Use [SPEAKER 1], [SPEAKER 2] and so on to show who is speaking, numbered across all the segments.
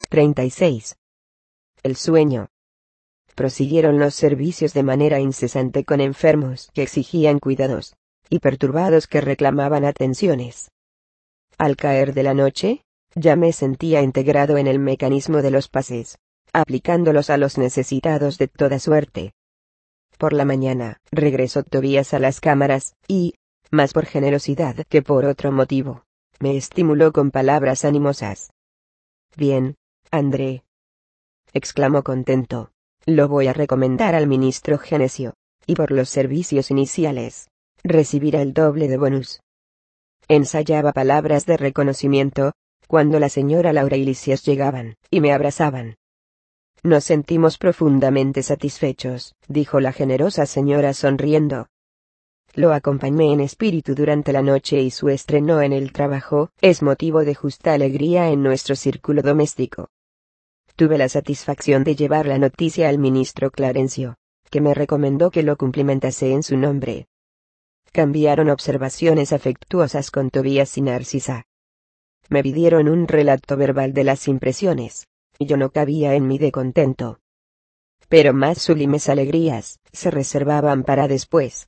[SPEAKER 1] 36. El sueño. Prosiguieron los servicios de manera incesante con enfermos que exigían cuidados, y perturbados que reclamaban atenciones. Al caer de la noche, ya me sentía integrado en el mecanismo de los pases, aplicándolos a los necesitados de toda suerte. Por la mañana, regresó Tobías a las cámaras, y, más por generosidad que por otro motivo, me estimuló con palabras animosas. «Bien, André», exclamó contento, «lo voy a recomendar al ministro Genesio, y por los servicios iniciales, recibirá el doble de bonus». Ensayaba palabras de reconocimiento, cuando la señora Laura y Lisias llegaban, y me abrazaban. «Nos sentimos profundamente satisfechos», dijo la generosa señora sonriendo. «Lo acompañé en espíritu durante la noche y su estreno en el trabajo es motivo de justa alegría en nuestro círculo doméstico. Tuve la satisfacción de llevar la noticia al ministro Clarencio, que me recomendó que lo cumplimentase en su nombre». Cambiaron observaciones afectuosas con Tobías y Narcisa. Me pidieron un relato verbal de las impresiones, y yo no cabía en mí de contento. Pero más sublimes alegrías se reservaban para después.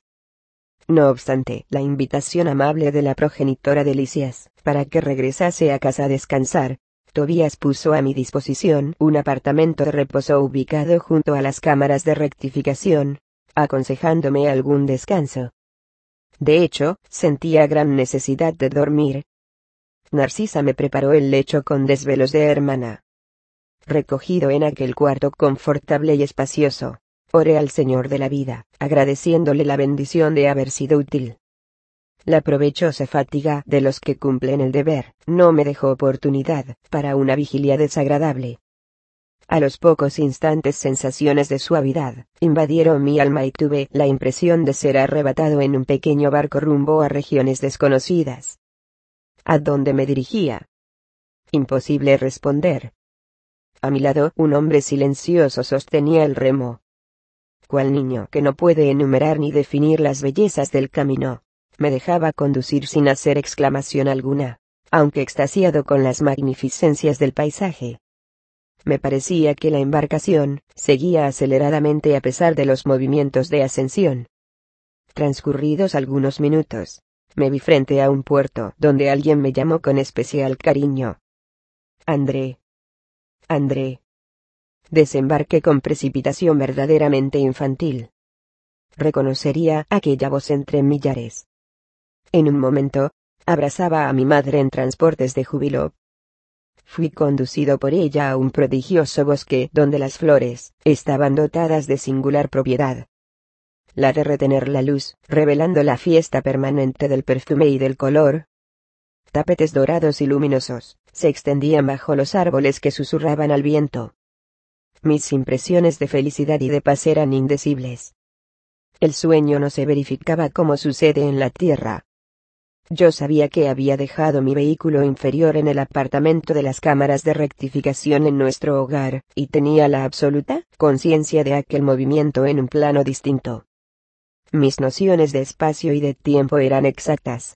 [SPEAKER 1] No obstante, la invitación amable de la progenitora de Lisias, para que regresase a casa a descansar, Tobías puso a mi disposición un apartamento de reposo ubicado junto a las cámaras de rectificación, aconsejándome algún descanso. De hecho, sentía gran necesidad de dormir. Narcisa me preparó el lecho con desvelos de hermana. Recogido en aquel cuarto confortable y espacioso, oré al Señor de la vida, agradeciéndole la bendición de haber sido útil. La provechosa fatiga de los que cumplen el deber no me dejó oportunidad para una vigilia desagradable. A los pocos instantes sensaciones de suavidad invadieron mi alma y tuve la impresión de ser arrebatado en un pequeño barco rumbo a regiones desconocidas. ¿A dónde me dirigía? Imposible responder. A mi lado un hombre silencioso sostenía el remo. Cual niño que no puede enumerar ni definir las bellezas del camino, me dejaba conducir sin hacer exclamación alguna, aunque extasiado con las magnificencias del paisaje. Me parecía que la embarcación seguía aceleradamente a pesar de los movimientos de ascensión. Transcurridos algunos minutos, me vi frente a un puerto donde alguien me llamó con especial cariño. «André. André». Desembarqué con precipitación verdaderamente infantil. Reconocería aquella voz entre millares. En un momento, abrazaba a mi madre en transportes de júbilo. Fui conducido por ella a un prodigioso bosque donde las flores estaban dotadas de singular propiedad. La de retener la luz, revelando la fiesta permanente del perfume y del color. Tapetes dorados y luminosos se extendían bajo los árboles que susurraban al viento. Mis impresiones de felicidad y de paz eran indecibles. El sueño no se verificaba como sucede en la tierra. Yo sabía que había dejado mi vehículo inferior en el apartamento de las cámaras de rectificación en nuestro hogar, y tenía la absoluta conciencia de aquel movimiento en un plano distinto. Mis nociones de espacio y de tiempo eran exactas.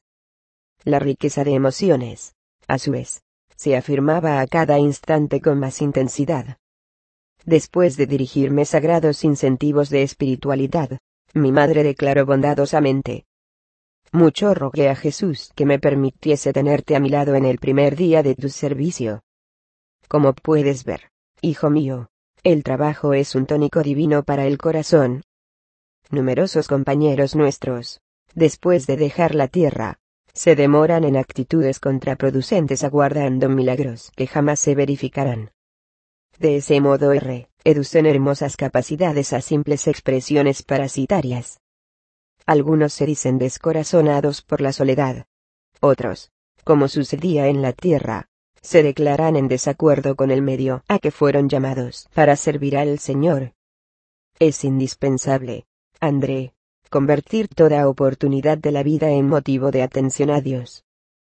[SPEAKER 1] La riqueza de emociones, a su vez, se afirmaba a cada instante con más intensidad. Después de dirigirme sagrados incentivos de espiritualidad, mi madre declaró bondadosamente: «Mucho rogué a Jesús que me permitiese tenerte a mi lado en el primer día de tu servicio. Como puedes ver, hijo mío, el trabajo es un tónico divino para el corazón. Numerosos compañeros nuestros, después de dejar la tierra, se demoran en actitudes contraproducentes aguardando milagros que jamás se verificarán. De ese modo reducen hermosas capacidades a simples expresiones parasitarias. Algunos se dicen descorazonados por la soledad. Otros, como sucedía en la tierra, se declaran en desacuerdo con el medio a que fueron llamados para servir al Señor. Es indispensable, André, convertir toda oportunidad de la vida en motivo de atención a Dios.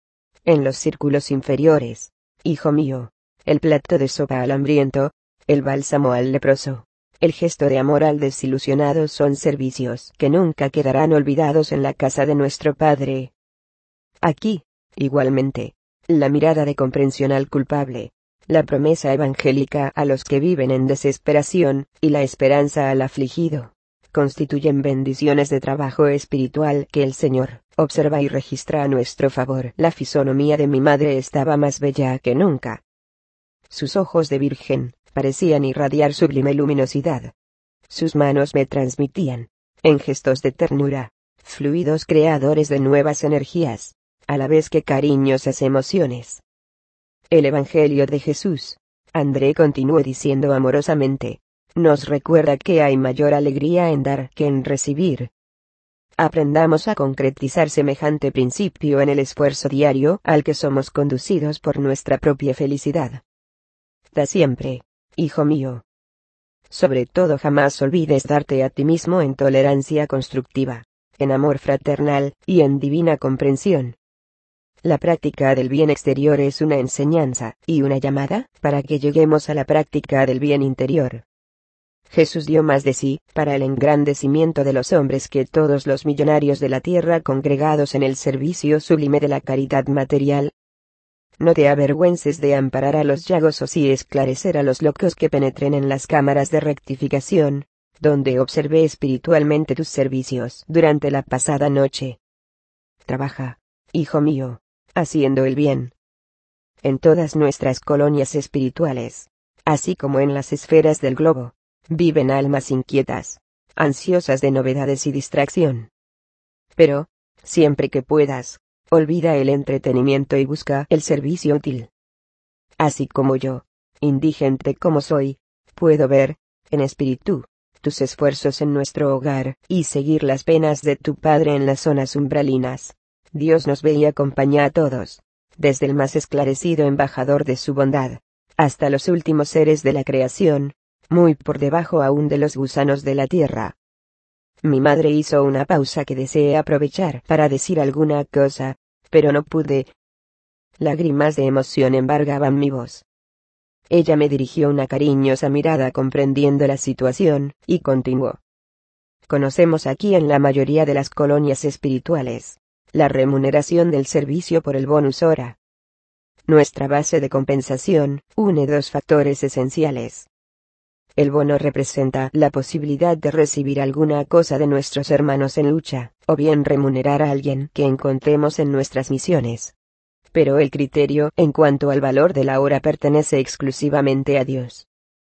[SPEAKER 1] En los círculos inferiores, hijo mío, el plato de sopa al hambriento, el bálsamo al leproso, el gesto de amor al desilusionado son servicios que nunca quedarán olvidados en la casa de nuestro Padre. Aquí, igualmente, la mirada de comprensión al culpable, la promesa evangélica a los que viven en desesperación, y la esperanza al afligido, constituyen bendiciones de trabajo espiritual que el Señor observa y registra a nuestro favor. La fisonomía de mi madre estaba más bella que nunca. Sus ojos de virgen parecían irradiar sublime luminosidad. Sus manos me transmitían, en gestos de ternura, fluidos creadores de nuevas energías, a la vez que cariñosas emociones. El Evangelio de Jesús, André continuó diciendo amorosamente, nos recuerda que hay mayor alegría en dar que en recibir. Aprendamos a concretizar semejante principio en el esfuerzo diario al que somos conducidos por nuestra propia felicidad. Da siempre, hijo mío. Sobre todo jamás olvides darte a ti mismo en tolerancia constructiva, en amor fraternal, y en divina comprensión. La práctica del bien exterior es una enseñanza, y una llamada, para que lleguemos a la práctica del bien interior. Jesús dio más de sí, para el engrandecimiento de los hombres que todos los millonarios de la tierra congregados en el servicio sublime de la caridad material. No te avergüences de amparar a los llagosos y esclarecer a los locos que penetren en las cámaras de rectificación, donde observé espiritualmente tus servicios durante la pasada noche. Trabaja, hijo mío, haciendo el bien. En todas nuestras colonias espirituales, así como en las esferas del globo, viven almas inquietas, ansiosas de novedades y distracción. Pero, siempre que puedas, olvida el entretenimiento y busca el servicio útil. Así como yo, indigente como soy, puedo ver, en espíritu, tus esfuerzos en nuestro hogar, y seguir las penas de tu Padre en las zonas umbralinas. Dios nos ve y acompaña a todos, desde el más esclarecido embajador de su bondad, hasta los últimos seres de la creación, muy por debajo aún de los gusanos de la tierra. Mi madre hizo una pausa que deseé aprovechar para decir alguna cosa, pero no pude. Lágrimas de emoción embargaban mi voz. Ella me dirigió una cariñosa mirada comprendiendo la situación, y continuó. Conocemos aquí en la mayoría de las colonias espirituales, la remuneración del servicio por el bonus hora. Nuestra base de compensación une dos factores esenciales. El bono representa la posibilidad de recibir alguna cosa de nuestros hermanos en lucha, o bien remunerar a alguien que encontremos en nuestras misiones. Pero el criterio en cuanto al valor de la hora pertenece exclusivamente a Dios.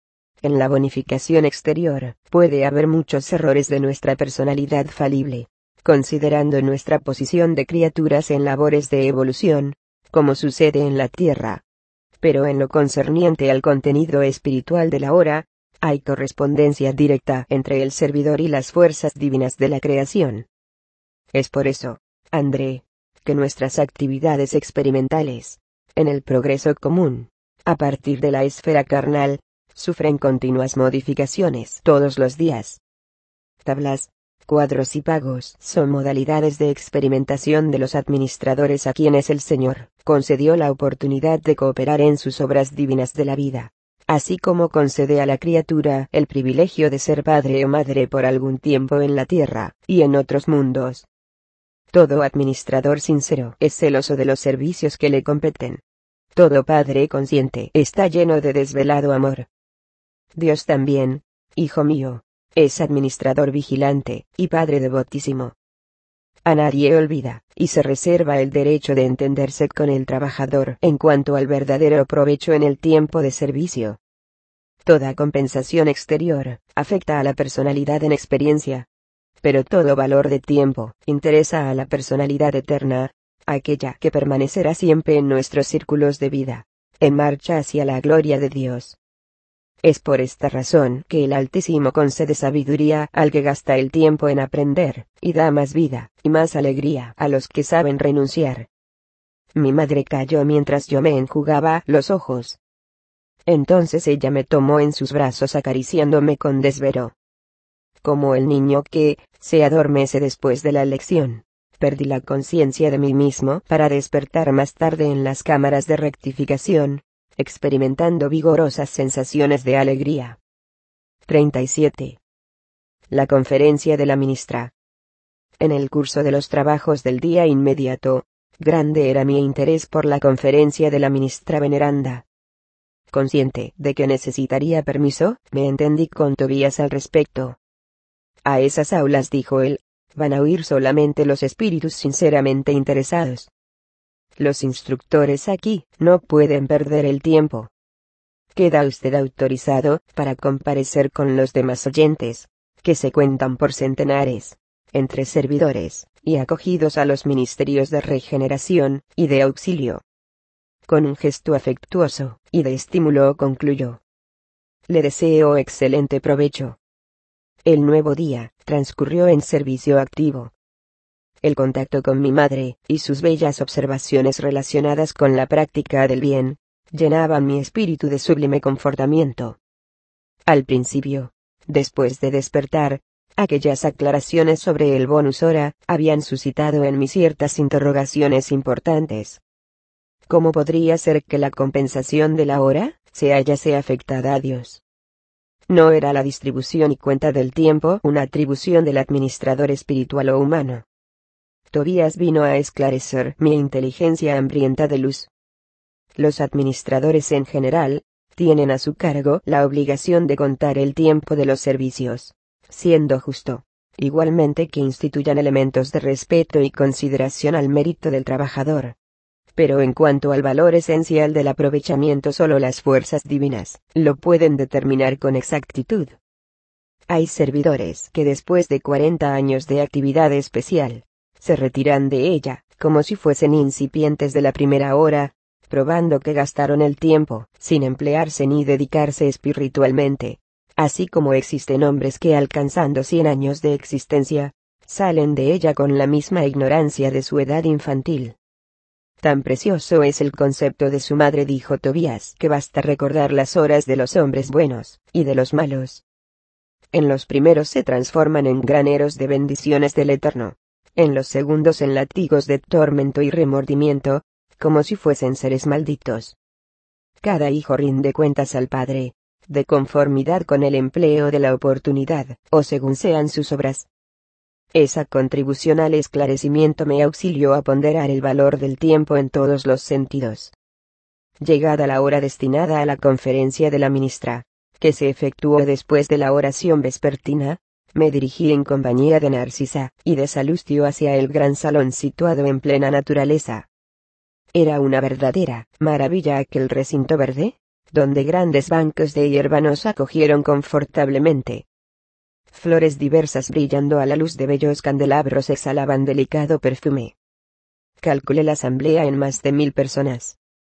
[SPEAKER 1] En la bonificación exterior, puede haber muchos errores de nuestra personalidad falible, considerando nuestra posición de criaturas en labores de evolución, como sucede en la tierra. Pero en lo concerniente al contenido espiritual de la hora, hay correspondencia directa entre el servidor y las fuerzas divinas de la creación. Es por eso, André, que nuestras actividades experimentales, en el progreso común, a partir de la esfera carnal, sufren continuas modificaciones todos los días. Tablas, cuadros y pagos son modalidades de experimentación de los administradores a quienes el Señor concedió la oportunidad de cooperar en sus obras divinas de la vida, así como concede a la criatura el privilegio de ser padre o madre por algún tiempo en la tierra, y en otros mundos. Todo administrador sincero es celoso de los servicios que le competen. Todo padre consciente está lleno de desvelado amor. Dios también, hijo mío, es administrador vigilante, y Padre devotísimo. A nadie olvida, y se reserva el derecho de entenderse con el trabajador en cuanto al verdadero provecho en el tiempo de servicio. Toda compensación exterior afecta a la personalidad en experiencia. Pero todo valor de tiempo interesa a la personalidad eterna, aquella que permanecerá siempre en nuestros círculos de vida, en marcha hacia la gloria de Dios. Es por esta razón que el Altísimo concede sabiduría al que gasta el tiempo en aprender, y da más vida y más alegría a los que saben renunciar. Mi madre cayó mientras yo me enjugaba los ojos. Entonces ella me tomó en sus brazos acariciándome con desvelo. Como el niño que se adormece después de la lección, perdí la conciencia de mí mismo para despertar más tarde en las cámaras de rectificación, experimentando vigorosas sensaciones de alegría. 37. La conferencia de la ministra. En el curso de los trabajos del día inmediato, grande era mi interés por la conferencia de la ministra veneranda. Consciente de que necesitaría permiso, me entendí con Tobías al respecto. A esas aulas, dijo él, van a huir solamente los espíritus sinceramente interesados. Los instructores aquí no pueden perder el tiempo. Queda usted autorizado para comparecer con los demás oyentes, que se cuentan por centenares, entre servidores y acogidos a los ministerios de regeneración y de auxilio. Con un gesto afectuoso y de estímulo concluyó: le deseo excelente provecho. El nuevo día transcurrió en servicio activo. El contacto con mi madre y sus bellas observaciones relacionadas con la práctica del bien llenaban mi espíritu de sublime confortamiento. Al principio, después de despertar, aquellas aclaraciones sobre el bonus hora habían suscitado en mí ciertas interrogaciones importantes. ¿Cómo podría ser que la compensación de la hora se hallase afectada a Dios? ¿No era la distribución y cuenta del tiempo una atribución del administrador espiritual o humano? Tobías vino a esclarecer mi inteligencia hambrienta de luz. Los administradores en general tienen a su cargo la obligación de contar el tiempo de los servicios, siendo justo, igualmente, que instituyan elementos de respeto y consideración al mérito del trabajador. Pero en cuanto al valor esencial del aprovechamiento, solo las fuerzas divinas lo pueden determinar con exactitud. Hay servidores que después de 40 años de actividad especial, se retiran de ella, como si fuesen incipientes de la primera hora, probando que gastaron el tiempo, sin emplearse ni dedicarse espiritualmente. Así como existen hombres que, alcanzando 100 años de existencia, salen de ella con la misma ignorancia de su edad infantil. Tan precioso es el concepto de su madre, dijo Tobías, que basta recordar las horas de los hombres buenos y de los malos. En los primeros se transforman en graneros de bendiciones del Eterno, en los segundos en látigos de tormento y remordimiento, como si fuesen seres malditos. Cada hijo rinde cuentas al Padre, de conformidad con el empleo de la oportunidad, o según sean sus obras. Esa contribución al esclarecimiento me auxilió a ponderar el valor del tiempo en todos los sentidos. Llegada la hora destinada a la conferencia de la ministra, que se efectuó después de la oración vespertina, me dirigí en compañía de Narcisa y de Salustio hacia el gran salón situado en plena naturaleza. Era una verdadera maravilla aquel recinto verde, donde grandes bancos de hierba nos acogieron confortablemente. Flores diversas brillando a la luz de bellos candelabros exhalaban delicado perfume. Calculé la asamblea en más de 1000 personas.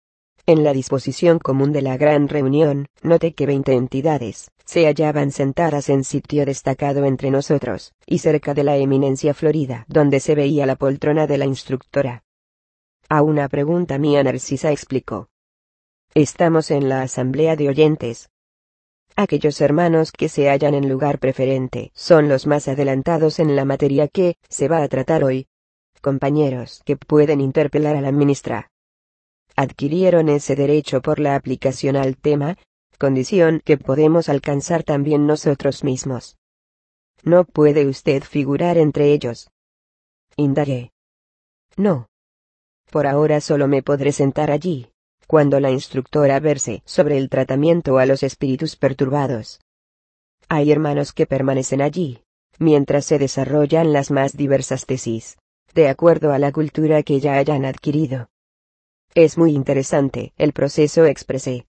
[SPEAKER 1] En la disposición común de la gran reunión, noté que 20 entidades se hallaban sentadas en sitio destacado entre nosotros, y cerca de la eminencia florida, donde se veía la poltrona de la instructora. A una pregunta mía, Narcisa explicó: estamos en la asamblea de oyentes. Aquellos hermanos que se hallan en lugar preferente son los más adelantados en la materia que se va a tratar hoy. Compañeros que pueden interpelar a la ministra. Adquirieron ese derecho por la aplicación al tema, condición que podemos alcanzar también nosotros mismos. ¿No puede usted figurar entre ellos? Indagué. No. Por ahora solo me podré sentar allí, cuando la instructora verse sobre el tratamiento a los espíritus perturbados. Hay hermanos que permanecen allí, mientras se desarrollan las más diversas tesis, de acuerdo a la cultura que ya hayan adquirido. Es muy interesante el proceso, expresé.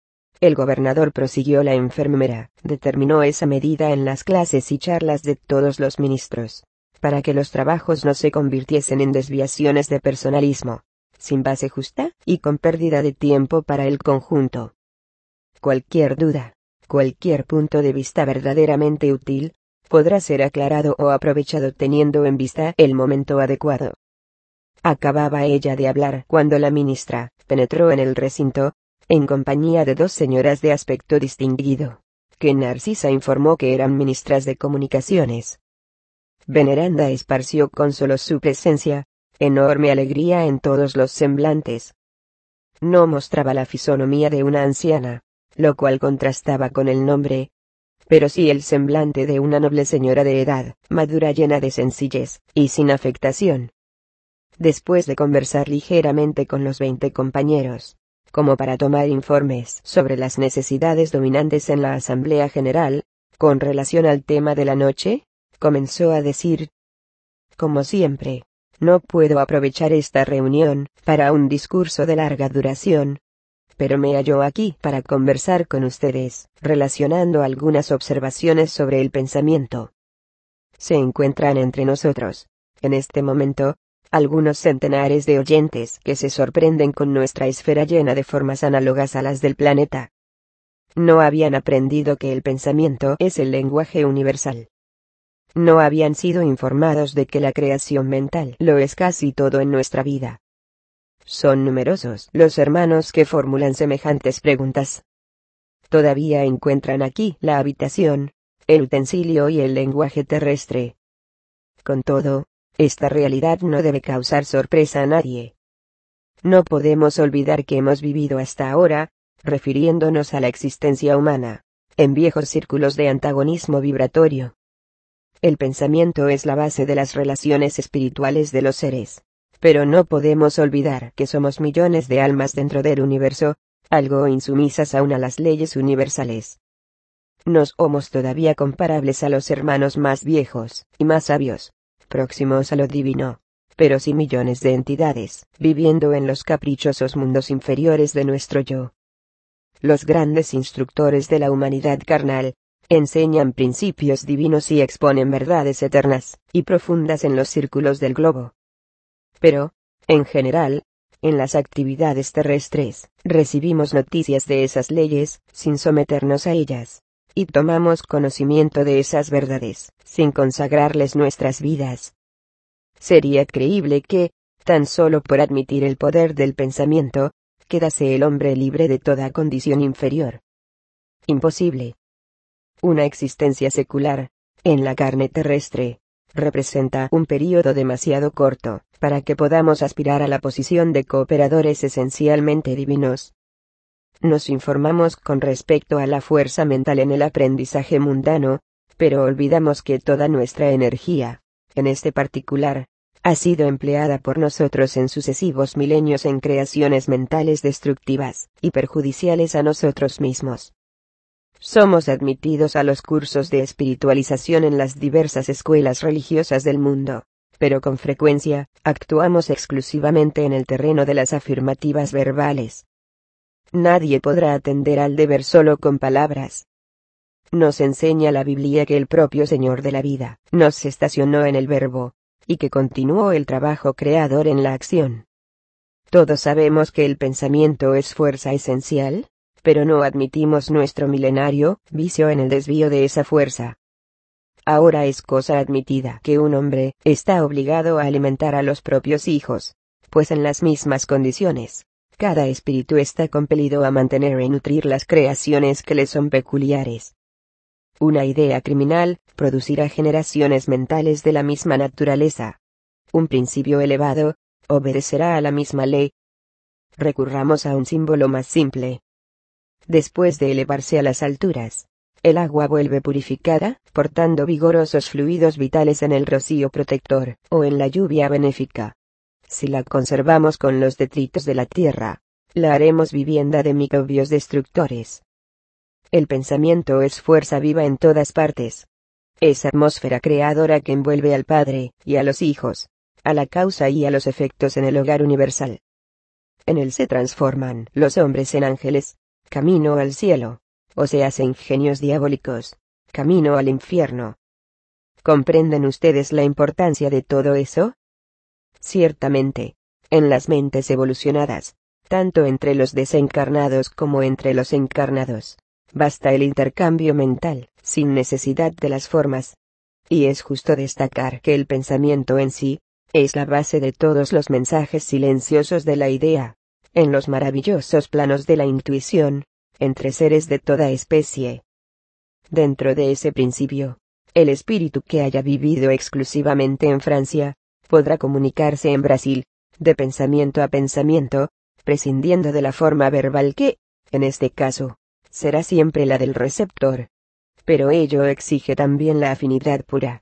[SPEAKER 1] El gobernador, prosiguió la enfermera, determinó esa medida en las clases y charlas de todos los ministros, para que los trabajos no se convirtiesen en desviaciones de personalismo, sin base justa, y con pérdida de tiempo para el conjunto. Cualquier duda, cualquier punto de vista verdaderamente útil, podrá ser aclarado o aprovechado teniendo en vista el momento adecuado. Acababa ella de hablar cuando la ministra penetró en el recinto, en compañía de 2 señoras de aspecto distinguido, que Narcisa informó que eran ministras de comunicaciones. Veneranda esparció con solo su presencia enorme alegría en todos los semblantes. No mostraba la fisonomía de una anciana, lo cual contrastaba con el nombre, pero sí el semblante de una noble señora de edad madura, llena de sencillez y sin afectación. Después de conversar ligeramente con los 20 compañeros, como para tomar informes sobre las necesidades dominantes en la Asamblea General, con relación al tema de la noche, comenzó a decir: como siempre, no puedo aprovechar esta reunión para un discurso de larga duración, pero me hallo aquí para conversar con ustedes, relacionando algunas observaciones sobre el pensamiento. Se encuentran entre nosotros, en este momento, algunos centenares de oyentes que se sorprenden con nuestra esfera llena de formas análogas a las del planeta. No habían aprendido que el pensamiento es el lenguaje universal. No habían sido informados de que la creación mental lo es casi todo en nuestra vida. Son numerosos los hermanos que formulan semejantes preguntas. Todavía encuentran aquí la habitación, el utensilio y el lenguaje terrestre. Con todo, esta realidad no debe causar sorpresa a nadie. No podemos olvidar que hemos vivido hasta ahora, refiriéndonos a la existencia humana, en viejos círculos de antagonismo vibratorio. El pensamiento es la base de las relaciones espirituales de los seres, pero no podemos olvidar que somos millones de almas dentro del universo, algo insumisas aún a las leyes universales. No somos todavía comparables a los hermanos más viejos y más sabios, próximos a lo divino, pero sí millones de entidades, viviendo en los caprichosos mundos inferiores de nuestro yo. Los grandes instructores de la humanidad carnal, enseñan principios divinos y exponen verdades eternas y profundas en los círculos del globo. Pero, en general, en las actividades terrestres, recibimos noticias de esas leyes, sin someternos a ellas, y tomamos conocimiento de esas verdades, sin consagrarles nuestras vidas. Sería creíble que, tan solo por admitir el poder del pensamiento, quedase el hombre libre de toda condición inferior. Imposible. Una existencia secular, en la carne terrestre, representa un período demasiado corto, para que podamos aspirar a la posición de cooperadores esencialmente divinos. Nos informamos con respecto a la fuerza mental en el aprendizaje mundano, pero olvidamos que toda nuestra energía, en este particular, ha sido empleada por nosotros en sucesivos milenios en creaciones mentales destructivas y perjudiciales a nosotros mismos. Somos admitidos a los cursos de espiritualización en las diversas escuelas religiosas del mundo, pero con frecuencia, actuamos exclusivamente en el terreno de las afirmativas verbales. Nadie podrá atender al deber solo con palabras. Nos enseña la Biblia que el propio Señor de la vida nos estacionó en el verbo, y que continuó el trabajo creador en la acción. Todos sabemos que el pensamiento es fuerza esencial, pero no admitimos nuestro milenario vicio en el desvío de esa fuerza. Ahora es cosa admitida que un hombre está obligado a alimentar a los propios hijos, pues en las mismas condiciones, cada espíritu está compelido a mantener y nutrir las creaciones que le son peculiares. Una idea criminal producirá generaciones mentales de la misma naturaleza. Un principio elevado obedecerá a la misma ley. Recurramos a un símbolo más simple. Después de elevarse a las alturas, el agua vuelve purificada, portando vigorosos fluidos vitales en el rocío protector, o en la lluvia benéfica. Si la conservamos con los detritos de la tierra, la haremos vivienda de microbios destructores. El pensamiento es fuerza viva en todas partes. Es atmósfera creadora que envuelve al Padre, y a los hijos, a la causa y a los efectos en el hogar universal. En él se transforman los hombres en ángeles, camino al cielo, o se hacen genios diabólicos, camino al infierno. ¿Comprenden ustedes la importancia de todo eso? Ciertamente, en las mentes evolucionadas, tanto entre los desencarnados como entre los encarnados, basta el intercambio mental, sin necesidad de las formas. Y es justo destacar que el pensamiento en sí, es la base de todos los mensajes silenciosos de la idea, en los maravillosos planos de la intuición, entre seres de toda especie. Dentro de ese principio, el espíritu que haya vivido exclusivamente en Francia, podrá comunicarse en Brasil, de pensamiento a pensamiento, prescindiendo de la forma verbal que, en este caso, será siempre la del receptor. Pero ello exige también la afinidad pura.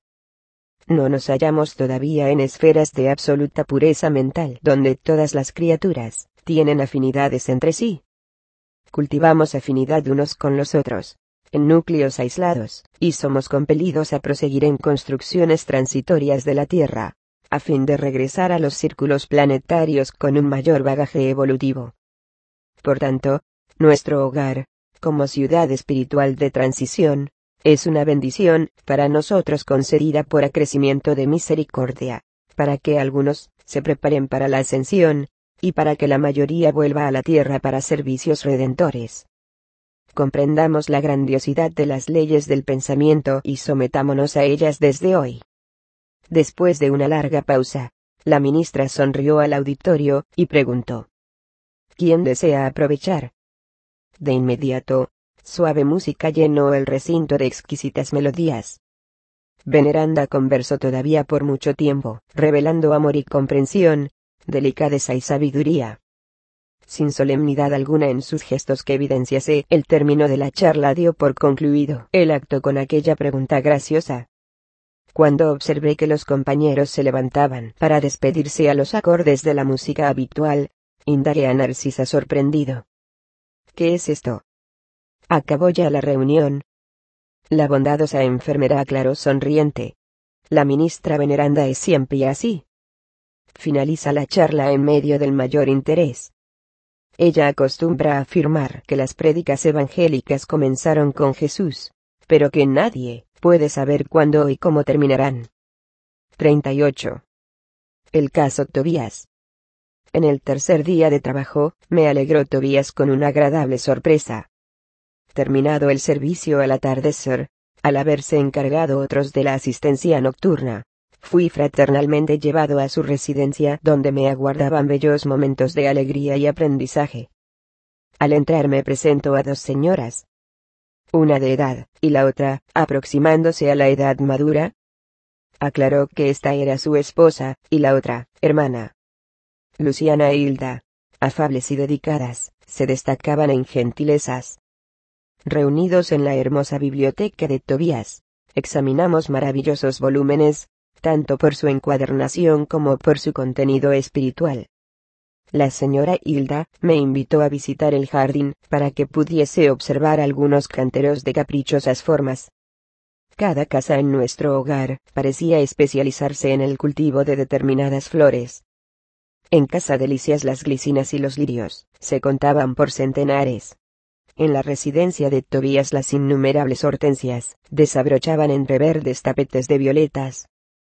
[SPEAKER 1] No nos hallamos todavía en esferas de absoluta pureza mental donde todas las criaturas tienen afinidades entre sí. Cultivamos afinidad unos con los otros, en núcleos aislados, y somos compelidos a proseguir en construcciones transitorias de la Tierra, a fin de regresar a los círculos planetarios con un mayor bagaje evolutivo. Por tanto, nuestro hogar, como ciudad espiritual de transición, es una bendición para nosotros concedida por acrecimiento de misericordia, para que algunos se preparen para la ascensión, y para que la mayoría vuelva a la tierra para servicios redentores. Comprendamos la grandiosidad de las leyes del pensamiento y sometámonos a ellas desde hoy. Después de una larga pausa, la ministra sonrió al auditorio y preguntó: ¿Quién desea aprovechar? De inmediato, suave música llenó el recinto de exquisitas melodías. Veneranda conversó todavía por mucho tiempo, revelando amor y comprensión, delicadeza y sabiduría. Sin solemnidad alguna en sus gestos que evidenciase el término de la charla, dio por concluido el acto con aquella pregunta graciosa. Cuando observé que los compañeros se levantaban para despedirse a los acordes de la música habitual, indagué a Narcisa sorprendido. ¿Qué es esto? ¿Acabó ya la reunión? La bondadosa enfermera aclaró sonriente. La ministra Veneranda es siempre así. Finaliza la charla en medio del mayor interés. Ella acostumbra a afirmar que las prédicas evangélicas comenzaron con Jesús, pero que nadie puede saber cuándo y cómo terminarán. 38. El caso Tobías. En el tercer día de trabajo, me alegró Tobías con una agradable sorpresa. Terminado el servicio al atardecer, al haberse encargado otros de la asistencia nocturna, fui fraternalmente llevado a su residencia, donde me aguardaban bellos momentos de alegría y aprendizaje. Al entrar me presentó a dos señoras, una de edad, y la otra, aproximándose a la edad madura. Aclaró que esta era su esposa, y la otra, hermana. Luciana e Hilda, afables y dedicadas, se destacaban en gentilezas. Reunidos en la hermosa biblioteca de Tobías, examinamos maravillosos volúmenes, tanto por su encuadernación como por su contenido espiritual. La señora Hilda me invitó a visitar el jardín, para que pudiese observar algunos canteros de caprichosas formas. Cada casa en nuestro hogar parecía especializarse en el cultivo de determinadas flores. En casa Delicias las glicinas y los lirios se contaban por centenares. En la residencia de Tobías las innumerables hortensias desabrochaban entre verdes tapetes de violetas.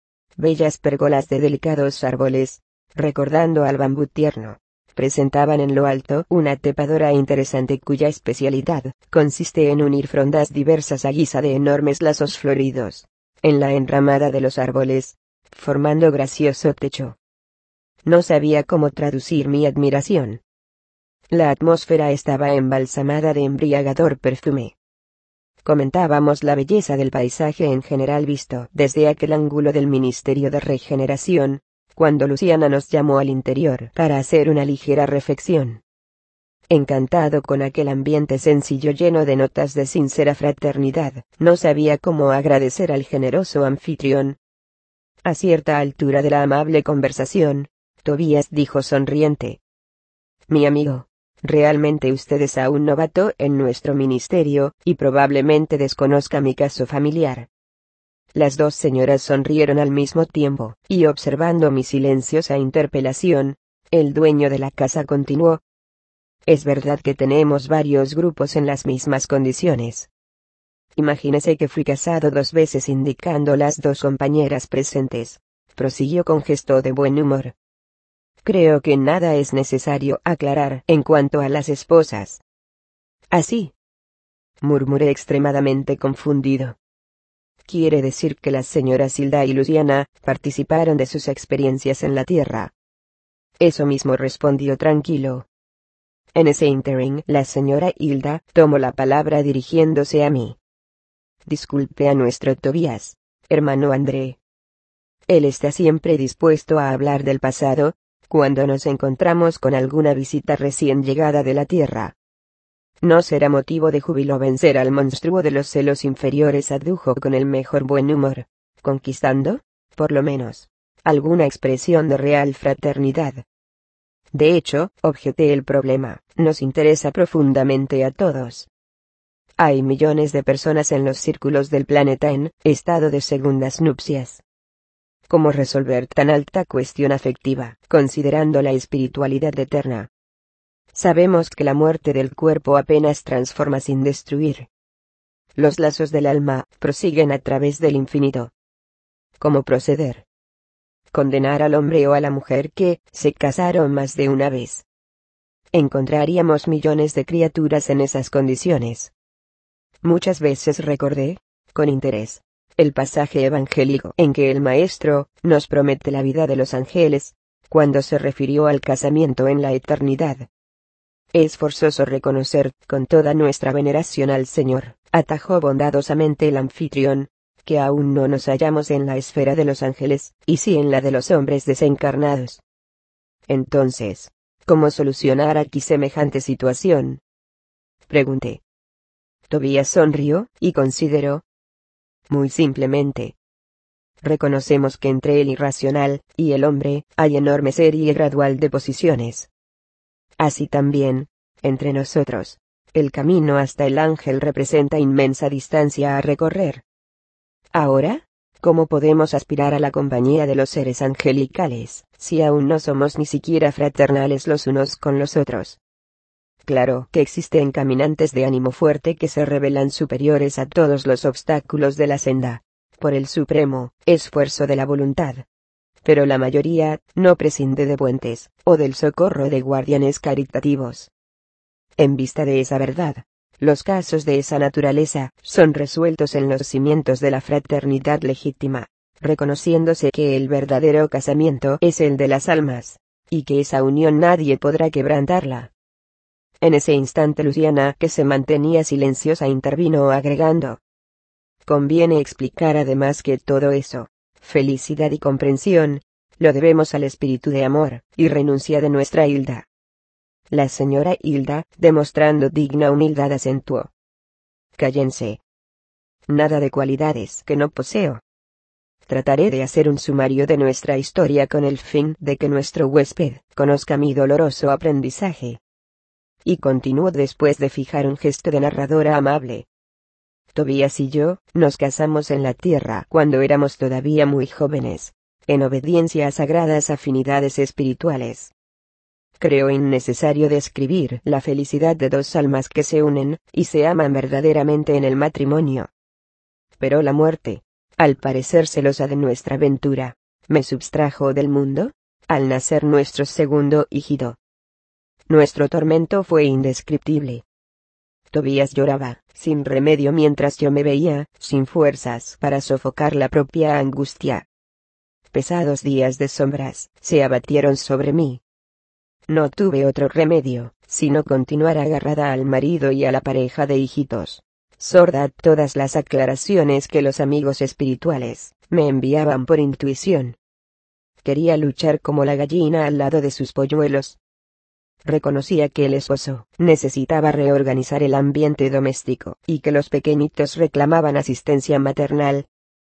[SPEAKER 1] Bellas pérgolas de delicados árboles, recordando al bambú tierno, presentaban en lo alto una trepadora interesante cuya especialidad consiste en unir frondas diversas a guisa de enormes lazos floridos, en la enramada de los árboles, formando gracioso techo. No sabía cómo traducir mi admiración. La atmósfera estaba embalsamada de embriagador perfume. Comentábamos la belleza del paisaje en general visto desde aquel ángulo del Ministerio de Regeneración, cuando Luciana nos llamó al interior para hacer una ligera reflexión. Encantado con aquel ambiente sencillo lleno de notas de sincera fraternidad, no sabía cómo agradecer al generoso anfitrión. A cierta altura de la amable conversación, Tobías dijo sonriente: Mi amigo, realmente usted es aún novato en nuestro ministerio, y probablemente desconozca mi caso familiar. Las dos señoras sonrieron al mismo tiempo, y observando mi silenciosa interpelación, el dueño de la casa continuó: Es verdad que tenemos varios grupos en las mismas condiciones. Imagínese que fui casado 2 veces, indicando las 2 compañeras presentes. Prosiguió con gesto de buen humor. Creo que nada es necesario aclarar en cuanto a las esposas. ¿Así? Murmuré extremadamente confundido. Quiere decir que las señoras Hilda y Luciana participaron de sus experiencias en la Tierra. Eso mismo, respondió tranquilo. En ese ínterin, la señora Hilda tomó la palabra dirigiéndose a mí. Disculpe a nuestro Tobías, hermano André. Él está siempre dispuesto a hablar del pasado, cuando nos encontramos con alguna visita recién llegada de la Tierra. No será motivo de júbilo vencer al monstruo de los celos inferiores, adujo con el mejor buen humor, conquistando, por lo menos, alguna expresión de real fraternidad. De hecho, objeté el problema, nos interesa profundamente a todos. Hay millones de personas en los círculos del planeta en estado de segundas nupcias. ¿Cómo resolver tan alta cuestión afectiva, considerando la espiritualidad eterna? Sabemos que la muerte del cuerpo apenas transforma sin destruir. Los lazos del alma prosiguen a través del infinito. ¿Cómo proceder? Condenar al hombre o a la mujer que se casaron más de una vez. Encontraríamos millones de criaturas en esas condiciones. Muchas veces recordé, con interés, el pasaje evangélico en que el Maestro nos promete la vida de los ángeles, cuando se refirió al casamiento en la eternidad. Es forzoso reconocer, con toda nuestra veneración al Señor, atajó bondadosamente el anfitrión, que aún no nos hallamos en la esfera de los ángeles, y sí en la de los hombres desencarnados. Entonces, ¿cómo solucionar aquí semejante situación?, pregunté. Tobías sonrió, y consideró. Muy simplemente. Reconocemos que entre el irracional y el hombre hay enorme serie gradual de posiciones. Así también, entre nosotros, el camino hasta el ángel representa inmensa distancia a recorrer. Ahora, ¿cómo podemos aspirar a la compañía de los seres angelicales, si aún no somos ni siquiera fraternales los unos con los otros? Claro que existen caminantes de ánimo fuerte que se revelan superiores a todos los obstáculos de la senda, por el supremo esfuerzo de la voluntad. Pero la mayoría no prescinde de puentes, o del socorro de guardianes caritativos. En vista de esa verdad, los casos de esa naturaleza son resueltos en los cimientos de la fraternidad legítima, reconociéndose que el verdadero casamiento es el de las almas, y que esa unión nadie podrá quebrantarla. En ese instante Luciana, que se mantenía silenciosa, intervino agregando: conviene explicar además que todo eso, felicidad y comprensión, lo debemos al espíritu de amor y renuncia de nuestra Hilda. La señora Hilda, demostrando digna humildad, acentuó: cállense. Nada de cualidades que no poseo. Trataré de hacer un sumario de nuestra historia con el fin de que nuestro huésped conozca mi doloroso aprendizaje. Y continuó después de fijar un gesto de narradora amable. Tobías y yo nos casamos en la tierra cuando éramos todavía muy jóvenes, en obediencia a sagradas afinidades espirituales. Creo innecesario describir la felicidad de dos almas que se unen y se aman verdaderamente en el matrimonio. Pero la muerte, al parecer celosa de nuestra ventura, me subtrajo del mundo, al nacer nuestro segundo hijito. Nuestro tormento fue indescriptible. Tobías lloraba, sin remedio, mientras yo me veía, sin fuerzas para sofocar la propia angustia. Pesados días de sombras se abatieron sobre mí. No tuve otro remedio, sino continuar agarrada al marido y a la pareja de hijitos, sorda a todas las aclaraciones que los amigos espirituales me enviaban por intuición. Quería luchar como la gallina al lado de sus polluelos. Reconocía que el esposo necesitaba reorganizar el ambiente doméstico y que los pequeñitos reclamaban asistencia maternal.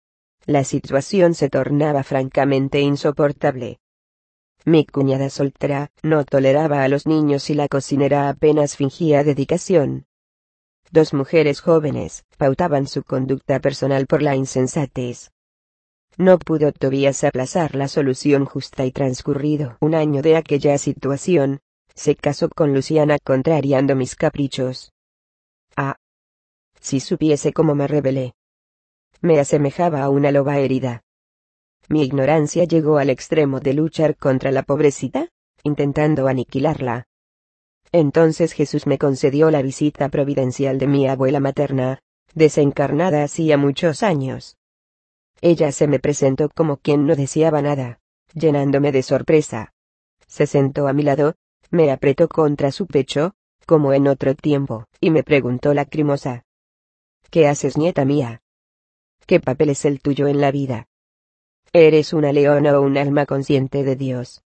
[SPEAKER 1] La situación se tornaba francamente insoportable. Mi cuñada soltera no toleraba a los niños y la cocinera apenas fingía dedicación. Dos mujeres jóvenes pautaban su conducta personal por la insensatez. No pudo Tobías aplazar la solución justa y transcurrido un año de aquella situación, se casó con Luciana contrariando mis caprichos. Ah, si supiese cómo me rebelé. Me asemejaba a una loba herida. Mi ignorancia llegó al extremo de luchar contra la pobrecita, intentando aniquilarla. Entonces Jesús me concedió la visita providencial de mi abuela materna, desencarnada hacía muchos años. Ella se me presentó como quien no deseaba nada, llenándome de sorpresa. Se sentó a mi lado, me apretó contra su pecho, como en otro tiempo, y me preguntó lacrimosa: ¿qué haces, nieta mía? ¿Qué papel es el tuyo en la vida? ¿Eres una leona o un alma consciente de Dios?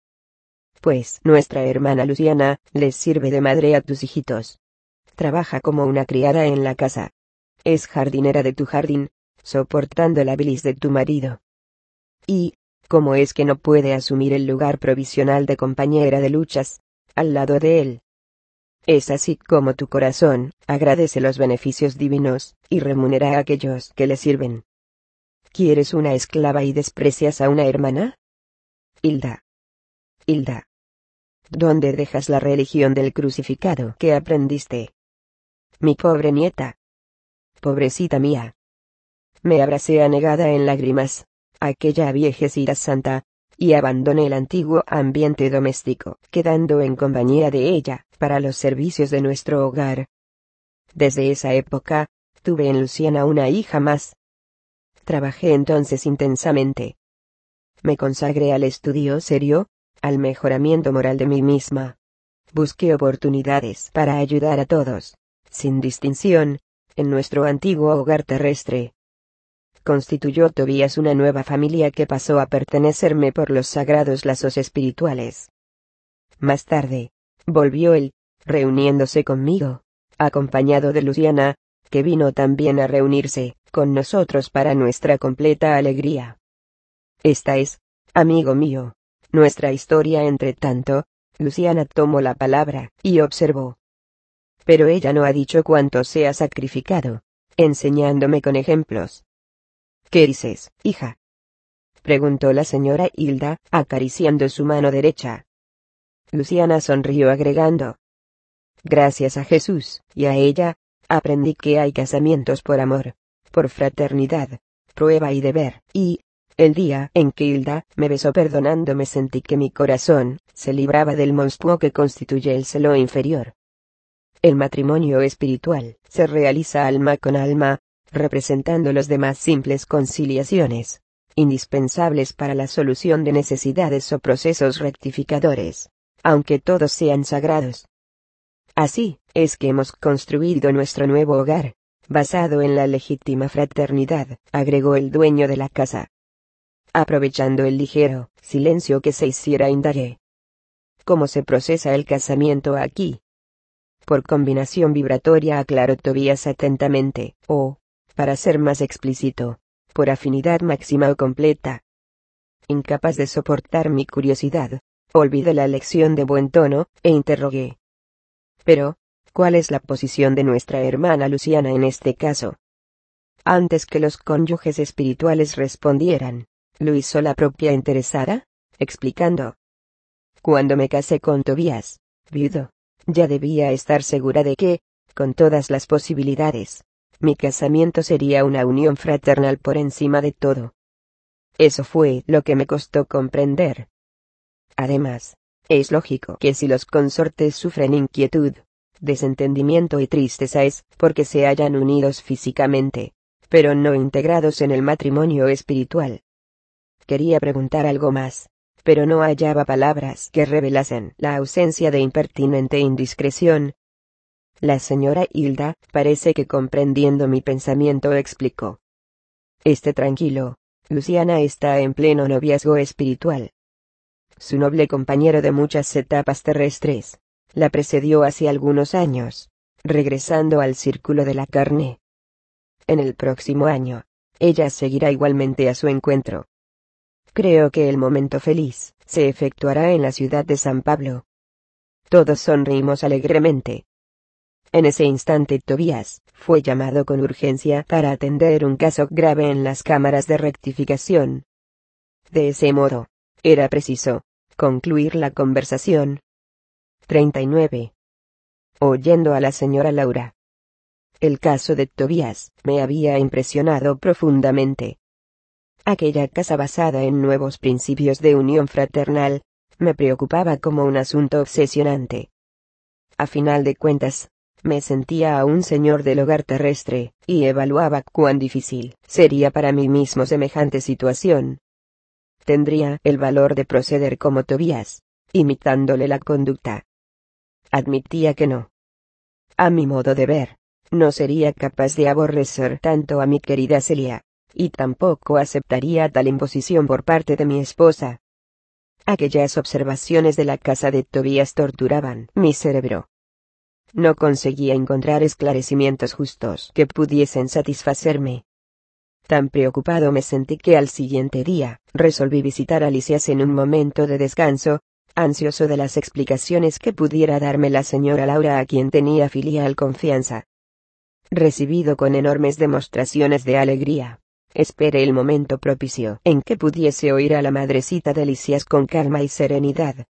[SPEAKER 1] Pues nuestra hermana Luciana les sirve de madre a tus hijitos. Trabaja como una criada en la casa. Es jardinera de tu jardín, soportando la bilis de tu marido. Y, ¿cómo es que no puede asumir el lugar provisional de compañera de luchas, al lado de él. Es así como tu corazón agradece los beneficios divinos, y remunera a aquellos que le sirven. ¿Quieres una esclava y desprecias a una hermana? Hilda. Hilda. ¿Dónde dejas la religión del crucificado que aprendiste? Mi pobre nieta. Pobrecita mía. Me abracé anegada en lágrimas, aquella viejecita santa, y abandoné el antiguo ambiente doméstico, quedando en compañía de ella, para los servicios de nuestro hogar. Desde esa época, tuve en Luciana una hija más. Trabajé entonces intensamente. Me consagré al estudio serio, al mejoramiento moral de mí misma. Busqué oportunidades para ayudar a todos, sin distinción, en nuestro antiguo hogar terrestre. Constituyó Tobías una nueva familia que pasó a pertenecerme por los sagrados lazos espirituales. Más tarde, volvió él, reuniéndose conmigo, acompañado de Luciana, que vino también a reunirse con nosotros para nuestra completa alegría. Esta es, amigo mío, nuestra historia. Entre tanto, Luciana tomó la palabra y observó. Pero ella no ha dicho cuánto se ha sacrificado, enseñándome con ejemplos. ¿Qué dices, hija? Preguntó la señora Hilda, acariciando su mano derecha. Luciana sonrió agregando. Gracias a Jesús, y a ella, aprendí que hay casamientos por amor, por fraternidad, prueba y deber, y, el día en que Hilda me besó perdonándome sentí que mi corazón se libraba del monstruo que constituye el celo inferior. El matrimonio espiritual se realiza alma con alma, representando los demás simples conciliaciones, indispensables para la solución de necesidades o procesos rectificadores, aunque todos sean sagrados. Así, es que hemos construido nuestro nuevo hogar, basado en la legítima fraternidad, agregó el dueño de la casa. Aprovechando el ligero silencio que se hiciera, indagué. ¿Cómo se procesa el casamiento aquí? Por combinación vibratoria, aclaró Tobías atentamente, o, para ser más explícito, por afinidad máxima o completa. Incapaz de soportar mi curiosidad, olvidé la lección de buen tono, e interrogué. Pero, ¿cuál es la posición de nuestra hermana Luciana en este caso? Antes que los cónyuges espirituales respondieran, lo hizo la propia interesada, explicando. Cuando me casé con Tobías, viudo, ya debía estar segura de que, con todas las posibilidades, mi casamiento sería una unión fraternal por encima de todo. Eso fue lo que me costó comprender. Además, es lógico que si los consortes sufren inquietud, desentendimiento y tristeza es porque se hallan unidos físicamente, pero no integrados en el matrimonio espiritual. Quería preguntar algo más, pero no hallaba palabras que revelasen la ausencia de impertinente indiscreción. La señora Hilda, parece que comprendiendo mi pensamiento, explicó. Esté tranquilo, Luciana está en pleno noviazgo espiritual. Su noble compañero de muchas etapas terrestres la precedió hace algunos años, regresando al círculo de la carne. En el próximo año, ella seguirá igualmente a su encuentro. Creo que el momento feliz se efectuará en la ciudad de San Pablo. Todos sonreímos alegremente. En ese instante Tobías fue llamado con urgencia para atender un caso grave en las cámaras de rectificación. De ese modo, era preciso concluir la conversación. 39. Oyendo a la señora Laura. El caso de Tobías me había impresionado profundamente. Aquella casa basada en nuevos principios de unión fraternal, me preocupaba como un asunto obsesionante. A final de cuentas, me sentía aún señor del hogar terrestre, y evaluaba cuán difícil sería para mí mismo semejante situación. Tendría el valor de proceder como Tobías, imitándole la conducta. Admitía que no. A mi modo de ver, no sería capaz de aborrecer tanto a mi querida Celia, y tampoco aceptaría tal imposición por parte de mi esposa. Aquellas observaciones de la casa de Tobías torturaban mi cerebro. No conseguía encontrar esclarecimientos justos que pudiesen satisfacerme. Tan preocupado me sentí que al siguiente día, resolví visitar a Lisias en un momento de descanso, ansioso de las explicaciones que pudiera darme la señora Laura, a quien tenía filial confianza. Recibido con enormes demostraciones de alegría, esperé el momento propicio en que pudiese oír a la madrecita de Lisias con calma y serenidad.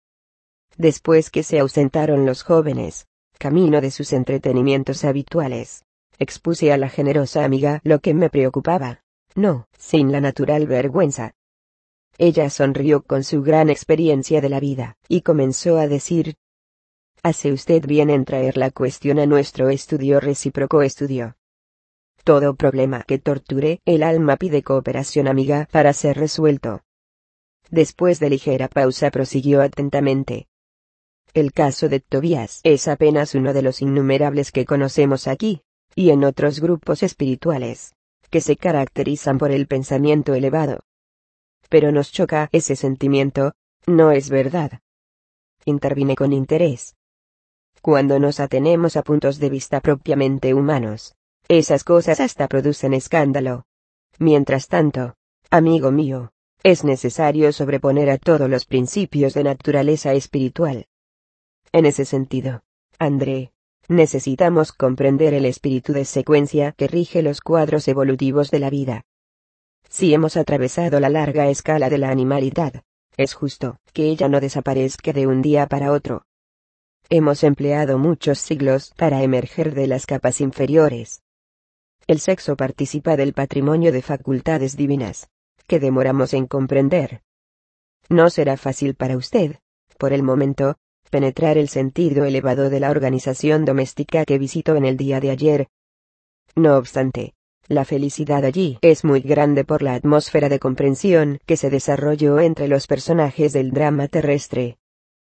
[SPEAKER 1] Después que se ausentaron los jóvenes, camino de sus entretenimientos habituales, expuse a la generosa amiga lo que me preocupaba, no sin la natural vergüenza. Ella sonrió con su gran experiencia de la vida, y comenzó a decir: «Hace usted bien en traer la cuestión a nuestro recíproco estudio. Todo problema que torture el alma pide cooperación amiga para ser resuelto». Después de ligera pausa prosiguió atentamente: «El caso de Tobías es apenas uno de los innumerables que conocemos aquí, y en otros grupos espirituales, que se caracterizan por el pensamiento elevado. Pero nos choca ese sentimiento, ¿no es verdad?». Intervine con interés. «Cuando nos atenemos a puntos de vista propiamente humanos, esas cosas hasta producen escándalo. Mientras tanto, amigo mío, es necesario sobreponer a todos los principios de naturaleza espiritual. En ese sentido, André, necesitamos comprender el espíritu de secuencia que rige los cuadros evolutivos de la vida. Si hemos atravesado la larga escala de la animalidad, es justo que ella no desaparezca de un día para otro. Hemos empleado muchos siglos para emerger de las capas inferiores. El sexo participa del patrimonio de facultades divinas, que demoramos en comprender. No será fácil para usted, por el momento, penetrar el sentido elevado de la organización doméstica que visitó en el día de ayer. No obstante, la felicidad allí es muy grande por la atmósfera de comprensión que se desarrolló entre los personajes del drama terrestre.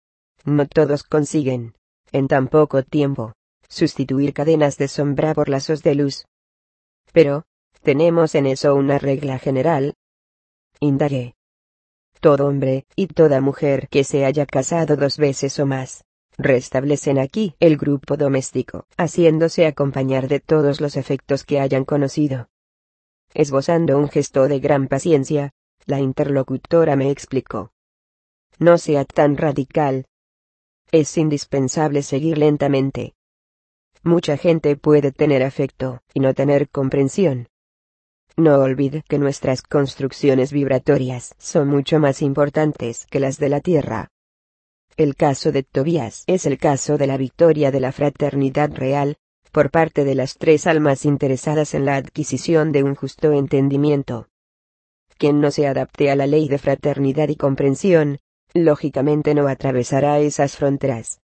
[SPEAKER 1] No todos consiguen, en tan poco tiempo, sustituir cadenas de sombra por lazos de luz. Pero, ¿tenemos en eso una regla general?», indagué. «Todo hombre y toda mujer que se haya casado 2 veces o más, restablecen aquí el grupo doméstico, haciéndose acompañar de todos los efectos que hayan conocido». Esbozando un gesto de gran paciencia, la interlocutora me explicó: «No sea tan radical. Es indispensable seguir lentamente. Mucha gente puede tener afecto y no tener comprensión. No olvide que nuestras construcciones vibratorias son mucho más importantes que las de la Tierra. El caso de Tobías es el caso de la victoria de la fraternidad real, por parte de las 3 almas interesadas en la adquisición de un justo entendimiento. Quien no se adapte a la ley de fraternidad y comprensión, lógicamente no atravesará esas fronteras.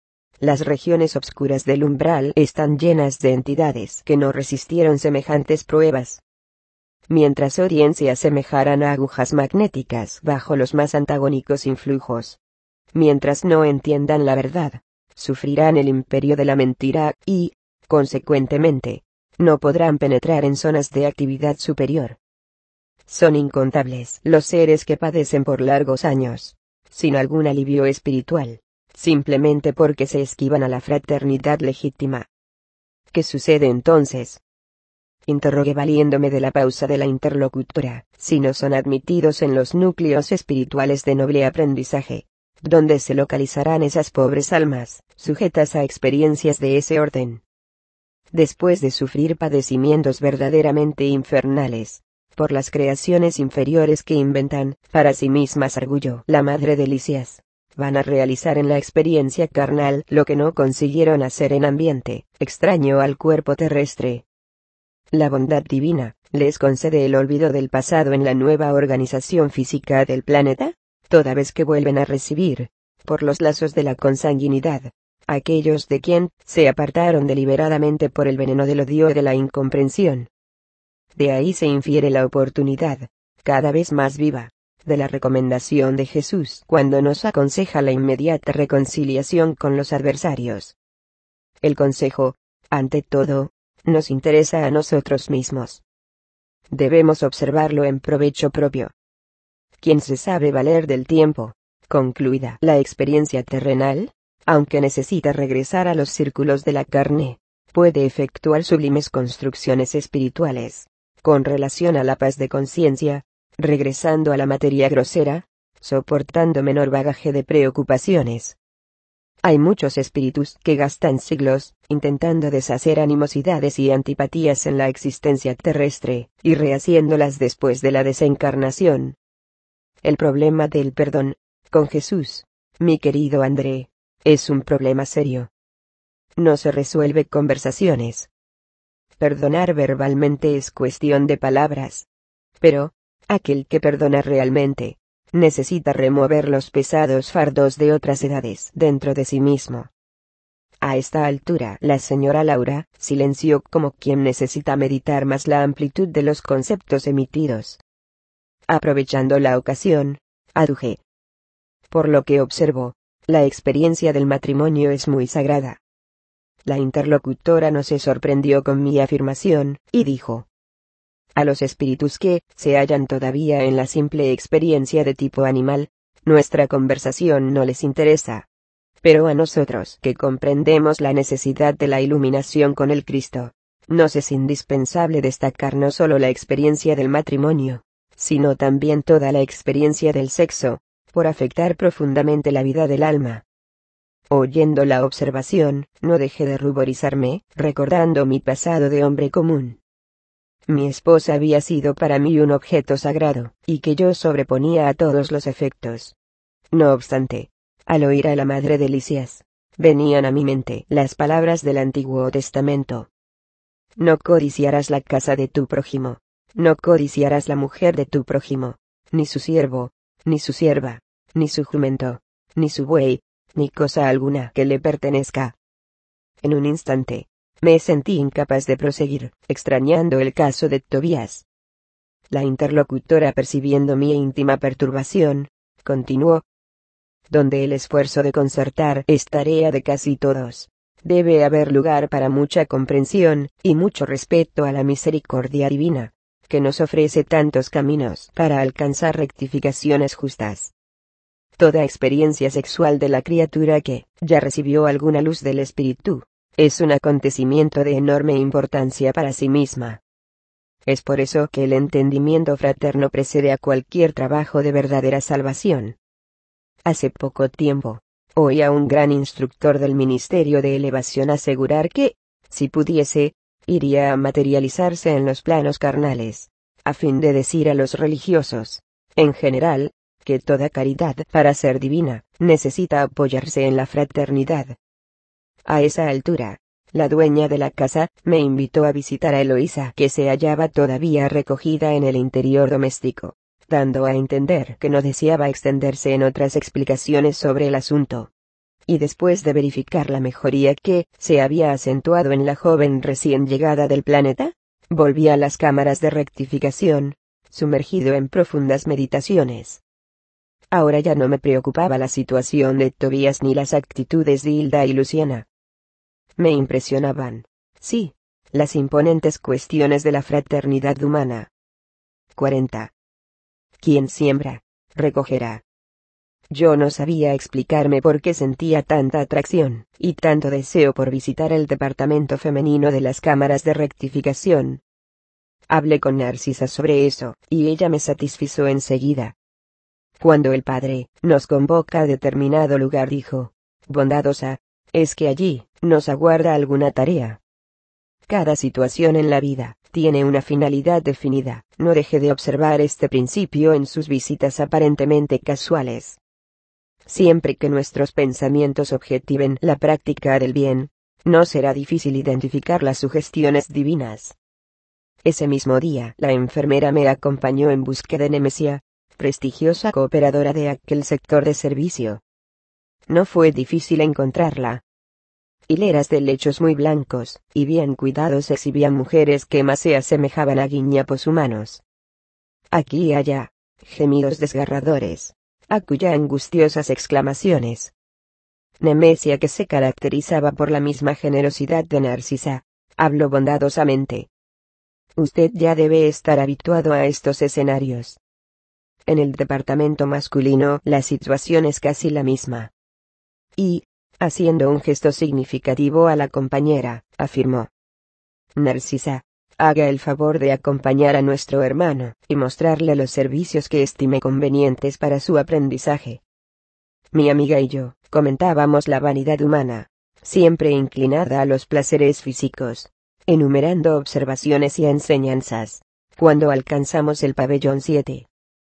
[SPEAKER 1] Las regiones obscuras del umbral están llenas de entidades que no resistieron semejantes pruebas. Mientras odien se asemejaran a agujas magnéticas bajo los más antagónicos influjos. Mientras no entiendan la verdad, sufrirán el imperio de la mentira y, consecuentemente, no podrán penetrar en zonas de actividad superior. Son incontables los seres que padecen por largos años, sin algún alivio espiritual, simplemente porque se esquivan a la fraternidad legítima. ¿Qué sucede entonces?», interrogué valiéndome de la pausa de la interlocutora. «Si no son admitidos en los núcleos espirituales de noble aprendizaje, ¿dónde se localizarán esas pobres almas, sujetas a experiencias de ese orden? Después de sufrir padecimientos verdaderamente infernales, por las creaciones inferiores que inventan, para sí mismas arguyó la madre de Lisias, van a realizar en la experiencia carnal lo que no consiguieron hacer en ambiente extraño al cuerpo terrestre. La bondad divina les concede el olvido del pasado en la nueva organización física del planeta, toda vez que vuelven a recibir, por los lazos de la consanguinidad, aquellos de quien se apartaron deliberadamente por el veneno del odio y de la incomprensión. De ahí se infiere la oportunidad, cada vez más viva, de la recomendación de Jesús cuando nos aconseja la inmediata reconciliación con los adversarios. El consejo, ante todo, nos interesa a nosotros mismos. Debemos observarlo en provecho propio. Quien se sabe valer del tiempo, concluida la experiencia terrenal, aunque necesita regresar a los círculos de la carne, puede efectuar sublimes construcciones espirituales, con relación a la paz de conciencia, regresando a la materia grosera, soportando menor bagaje de preocupaciones. Hay muchos espíritus que gastan siglos, intentando deshacer animosidades y antipatías en la existencia terrestre, y rehaciéndolas después de la desencarnación. El problema del perdón, con Jesús, mi querido André, es un problema serio. No se resuelve conversaciones. Perdonar verbalmente es cuestión de palabras. Pero, aquel que perdona realmente, necesita remover los pesados fardos de otras edades dentro de sí mismo. A esta altura, la señora Laura silenció como quien necesita meditar más la amplitud de los conceptos emitidos. Aprovechando la ocasión, aduje. Por lo que observo, la experiencia del matrimonio es muy sagrada. La interlocutora no se sorprendió con mi afirmación, y dijo: a los espíritus que se hallan todavía en la simple experiencia de tipo animal, nuestra conversación no les interesa. Pero a nosotros, que comprendemos la necesidad de la iluminación con el Cristo, nos es indispensable destacar no solo la experiencia del matrimonio, sino también toda la experiencia del sexo, por afectar profundamente la vida del alma. Oyendo la observación, no dejé de ruborizarme, recordando mi pasado de hombre común. Mi esposa había sido para mí un objeto sagrado, y que yo sobreponía a todos los efectos. No obstante, al oír a la madre de Lisias, venían a mi mente las palabras del Antiguo Testamento. No codiciarás la casa de tu prójimo, no codiciarás la mujer de tu prójimo, ni su siervo, ni su sierva, ni su jumento, ni su buey, ni cosa alguna que le pertenezca. En un instante, me sentí incapaz de proseguir, extrañando el caso de Tobías. La interlocutora, percibiendo mi íntima perturbación, continuó: donde el esfuerzo de concertar es tarea de casi todos, debe haber lugar para mucha comprensión, y mucho respeto a la misericordia divina, que nos ofrece tantos caminos para alcanzar rectificaciones justas. Toda experiencia sexual de la criatura que ya recibió alguna luz del Espíritu, es un acontecimiento de enorme importancia para sí misma. Es por eso que el entendimiento fraterno precede a cualquier trabajo de verdadera salvación. Hace poco tiempo, oí a un gran instructor del Ministerio de Elevación asegurar que, si pudiese, iría a materializarse en los planos carnales, a fin de decir a los religiosos, en general, que toda caridad, para ser divina, necesita apoyarse en la fraternidad. A esa altura, la dueña de la casa me invitó a visitar a Eloísa, que se hallaba todavía recogida en el interior doméstico, dando a entender que no deseaba extenderse en otras explicaciones sobre el asunto. Y después de verificar la mejoría que se había acentuado en la joven recién llegada del planeta, volví a las cámaras de rectificación, sumergido en profundas meditaciones. Ahora ya no me preocupaba la situación de Tobías ni las actitudes de Hilda y Luciana. Me impresionaban, sí, las imponentes cuestiones de la fraternidad humana. 40. Quien siembra, recogerá. Yo no sabía explicarme por qué sentía tanta atracción y tanto deseo por visitar el departamento femenino de las cámaras de rectificación. Hablé con Narcisa sobre eso, y ella me satisfizo enseguida. Cuando el Padre nos convoca a determinado lugar, dijo, bondadosa, es que allí nos aguarda alguna tarea. Cada situación en la vida tiene una finalidad definida. No deje de observar este principio en sus visitas aparentemente casuales. Siempre que nuestros pensamientos objetiven la práctica del bien, no será difícil identificar las sugestiones divinas. Ese mismo día, la enfermera me acompañó en busca de Nemesia, prestigiosa cooperadora de aquel sector de servicio. No fue difícil encontrarla. Hileras de lechos muy blancos y bien cuidados exhibían mujeres que más se asemejaban a guiñapos humanos. Aquí y allá, gemidos desgarradores, acullá angustiosas exclamaciones. Nemesia, que se caracterizaba por la misma generosidad de Narcisa, habló bondadosamente. Usted ya debe estar habituado a estos escenarios. En el departamento masculino la situación es casi la misma. Y, haciendo un gesto significativo a la compañera, afirmó: Narcisa, haga el favor de acompañar a nuestro hermano y mostrarle los servicios que estime convenientes para su aprendizaje. Mi amiga y yo comentábamos la vanidad humana, siempre inclinada a los placeres físicos, enumerando observaciones y enseñanzas. Cuando alcanzamos el pabellón 7,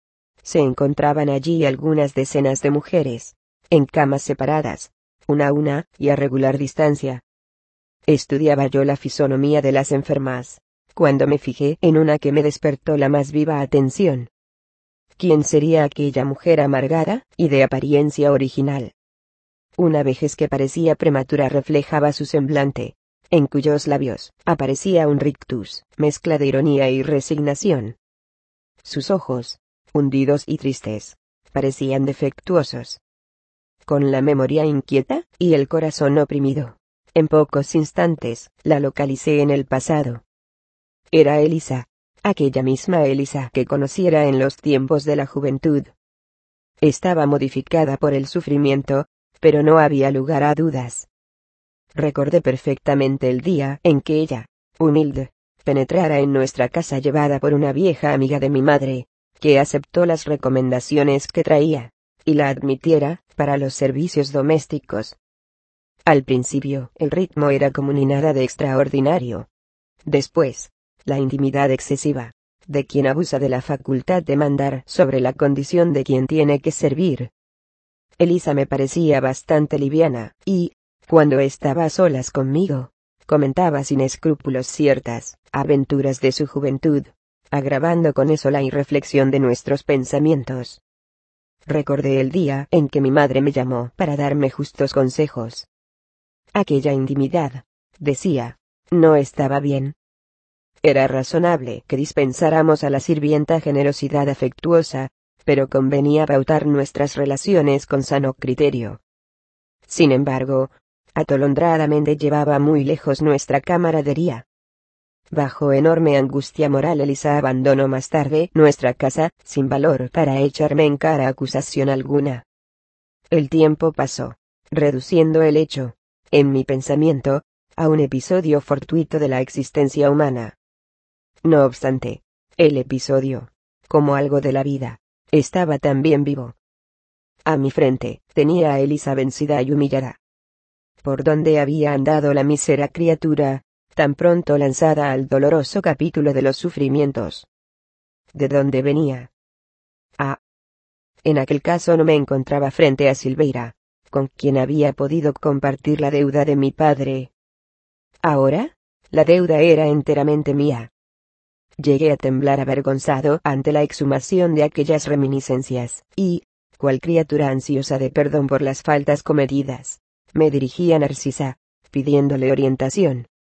[SPEAKER 1] se encontraban allí algunas decenas de mujeres, en camas separadas, una a una, y a regular distancia. Estudiaba yo la fisonomía de las enfermas, cuando me fijé en una que me despertó la más viva atención. ¿Quién sería aquella mujer amargada, y de apariencia original? Una vejez que parecía prematura reflejaba su semblante, en cuyos labios aparecía un rictus, mezcla de ironía y resignación. Sus ojos, hundidos y tristes, parecían defectuosos. Con la memoria inquieta, y el corazón oprimido, en pocos instantes, la localicé en el pasado. Era Elisa, aquella misma Elisa que conociera en los tiempos de la juventud. Estaba modificada por el sufrimiento, pero no había lugar a dudas. Recordé perfectamente el día en que ella, humilde, penetrara en nuestra casa llevada por una vieja amiga de mi madre, que aceptó las recomendaciones que traía, y la admitiera para los servicios domésticos. Al principio, el ritmo era como ni nada de extraordinario. Después, la intimidad excesiva, de quien abusa de la facultad de mandar sobre la condición de quien tiene que servir. Elisa me parecía bastante liviana, y, cuando estaba a solas conmigo, comentaba sin escrúpulos ciertas aventuras de su juventud, agravando con eso la irreflexión de nuestros pensamientos. Recordé el día en que mi madre me llamó para darme justos consejos. Aquella intimidad, decía, no estaba bien. Era razonable que dispensáramos a la sirvienta generosidad afectuosa, pero convenía pautar nuestras relaciones con sano criterio. Sin embargo, atolondradamente llevaba muy lejos nuestra camaradería. Bajo enorme angustia moral Elisa abandonó más tarde nuestra casa, sin valor para echarme en cara acusación alguna. El tiempo pasó, reduciendo el hecho, en mi pensamiento, a un episodio fortuito de la existencia humana. No obstante, el episodio, como algo de la vida, estaba también vivo. A mi frente, tenía a Elisa vencida y humillada. ¿Por dónde había andado la mísera criatura, tan pronto lanzada al doloroso capítulo de los sufrimientos? ¿De dónde venía? En aquel caso no me encontraba frente a Silveira, con quien había podido compartir la deuda de mi padre. Ahora, la deuda era enteramente mía. Llegué a temblar avergonzado ante la exhumación de aquellas reminiscencias, y, cual criatura ansiosa de perdón por las faltas cometidas, me dirigí a Narcisa, pidiéndole orientación.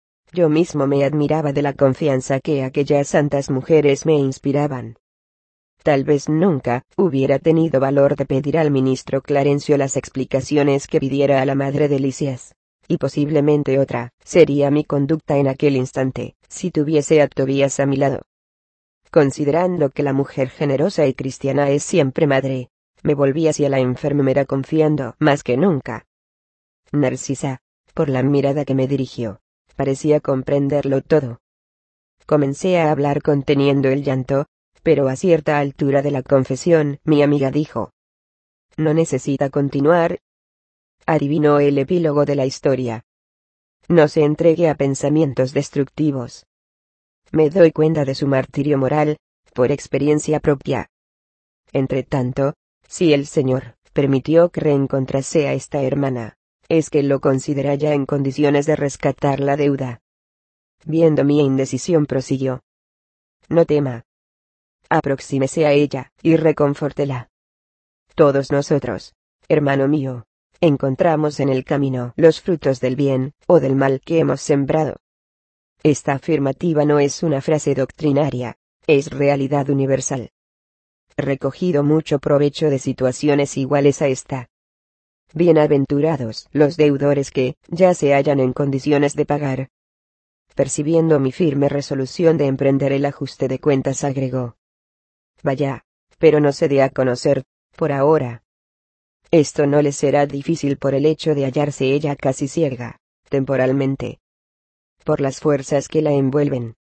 [SPEAKER 1] Yo mismo me admiraba de la confianza que aquellas santas mujeres me inspiraban. Tal vez nunca hubiera tenido valor de pedir al ministro Clarencio las explicaciones que pidiera a la madre de Lisias, y posiblemente otra sería mi conducta en aquel instante, si tuviese a Tobías a mi lado. Considerando que la mujer generosa y cristiana es siempre madre, me volví hacia la enfermera confiando más que nunca. Narcisa, por la mirada que me dirigió, parecía comprenderlo todo. Comencé a hablar conteniendo el llanto, pero a cierta altura de la confesión, mi amiga dijo: «No necesita continuar. Adivinó el epílogo de la historia. No se entregue a pensamientos destructivos. Me doy cuenta de su martirio moral, por experiencia propia. Entretanto, si el Señor permitió que reencontrase a esta hermana, es que lo considera ya en condiciones de rescatar la deuda». Viendo mi indecisión prosiguió: «No tema. Aproxímese a ella, y reconfórtela. Todos nosotros, hermano mío, encontramos en el camino los frutos del bien, o del mal que hemos sembrado». Esta afirmativa no es una frase doctrinaria, es realidad universal. He recogido mucho provecho de situaciones iguales a esta. Bienaventurados los deudores que ya se hallan en condiciones de pagar. Percibiendo mi firme resolución de emprender el ajuste de cuentas, agregó: «Vaya, pero no se dé a conocer, por ahora. Esto no le será difícil por el hecho de hallarse ella casi ciega, temporalmente, por las fuerzas que la envuelven,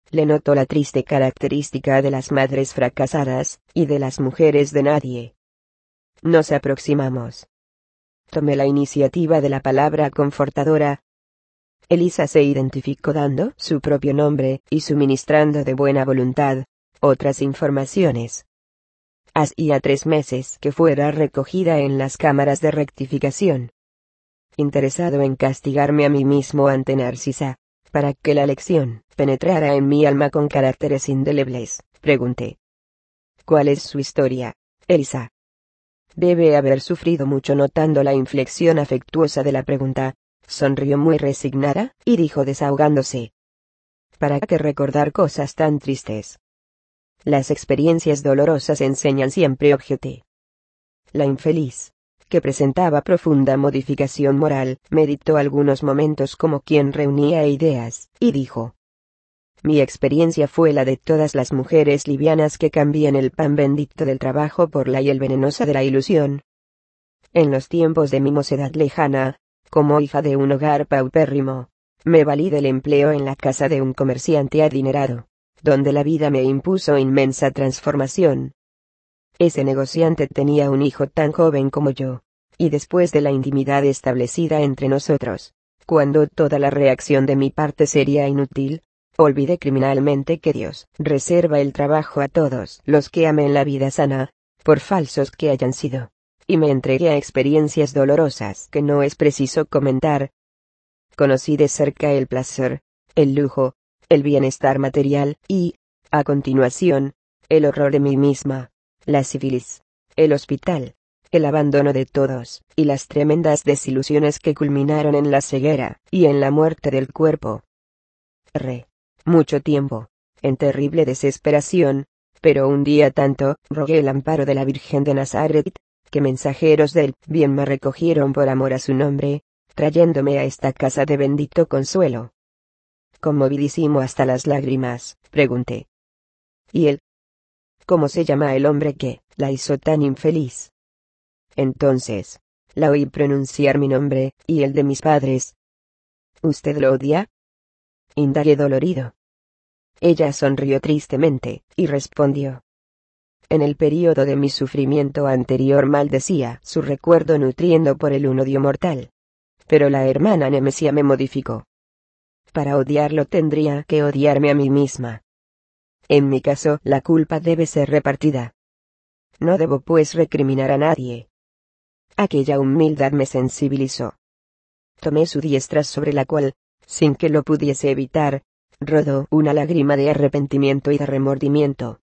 [SPEAKER 1] Le notó la triste característica de las madres fracasadas, y de las mujeres de nadie. Nos aproximamos. Tomé la iniciativa de la palabra confortadora. Elisa se identificó dando su propio nombre y suministrando de buena voluntad otras informaciones. Hacía 3 meses que fuera recogida en las cámaras de rectificación. Interesado en castigarme a mí mismo ante Narcisa, para que la lección penetrara en mi alma con caracteres indelebles, pregunté. ¿Cuál es su historia, Elisa? Debe haber sufrido mucho. Notando la inflexión afectuosa de la pregunta, sonrió muy resignada, y dijo desahogándose. ¿Para qué recordar cosas tan tristes? Las experiencias dolorosas enseñan siempre, objeté. La infeliz, que presentaba profunda modificación moral, meditó algunos momentos como quien reunía ideas, y dijo. Mi experiencia fue la de todas las mujeres livianas que cambian el pan bendito del trabajo por la hiel venenosa de la ilusión. En los tiempos de mi mocedad lejana, como hija de un hogar paupérrimo, me valí del empleo en la casa de un comerciante adinerado, donde la vida me impuso inmensa transformación. Ese negociante tenía un hijo tan joven como yo, y después de la intimidad establecida entre nosotros, cuando toda la reacción de mi parte sería inútil, olvidé criminalmente que Dios reserva el trabajo a todos los que amen la vida sana, por falsos que hayan sido, y me entregué a experiencias dolorosas que no es preciso comentar. Conocí de cerca el placer, el lujo, el bienestar material y, a continuación, el horror de mí misma, la sífilis, el hospital, el abandono de todos, y las tremendas desilusiones que culminaron en la ceguera y en la muerte del cuerpo. Mucho tiempo, en terrible desesperación, pero un día tanto, rogué el amparo de la Virgen de Nazaret, que mensajeros del bien me recogieron por amor a su nombre, trayéndome a esta casa de bendito consuelo. Conmovidísimo hasta las lágrimas, pregunté. ¿Y él? ¿Cómo se llama el hombre que la hizo tan infeliz? Entonces, la oí pronunciar mi nombre, y el de mis padres. ¿Usted lo odia? Indagué dolorido. Ella sonrió tristemente, y respondió. En el período de mi sufrimiento anterior maldecía su recuerdo nutriendo por él un odio mortal. Pero la hermana Nemesia me modificó. Para odiarlo tendría que odiarme a mí misma. En mi caso, la culpa debe ser repartida. No debo pues recriminar a nadie. Aquella humildad me sensibilizó. Tomé su diestra sobre la cual, sin que lo pudiese evitar, rodó una lágrima de arrepentimiento y de remordimiento.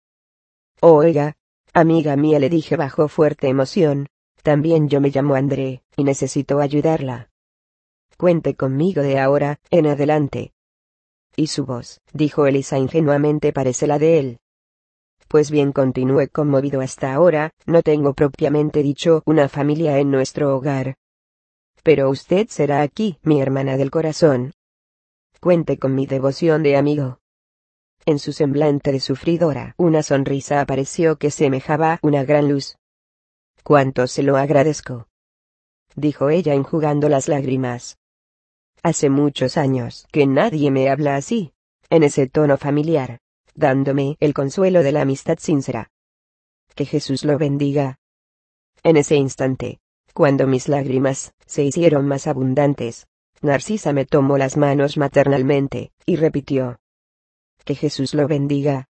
[SPEAKER 1] Oiga, amiga mía, le dije bajo fuerte emoción, también yo me llamo André, y necesito ayudarla. Cuente conmigo de ahora en adelante. Y su voz, dijo Elisa ingenuamente, parece la de él. Pues bien, continué conmovido, hasta ahora, no tengo propiamente dicho una familia en nuestro hogar. Pero usted será aquí mi hermana del corazón. Cuente con mi devoción de amigo. En su semblante de sufridora una sonrisa apareció que semejaba una gran luz. Cuánto se lo agradezco, dijo ella enjugando las lágrimas. Hace muchos años que nadie me habla así, en ese tono familiar, dándome el consuelo de la amistad sincera. Que Jesús lo bendiga. En ese instante, cuando mis lágrimas se hicieron más abundantes, Narcisa me tomó las manos maternalmente, y repitió. Que Jesús lo bendiga.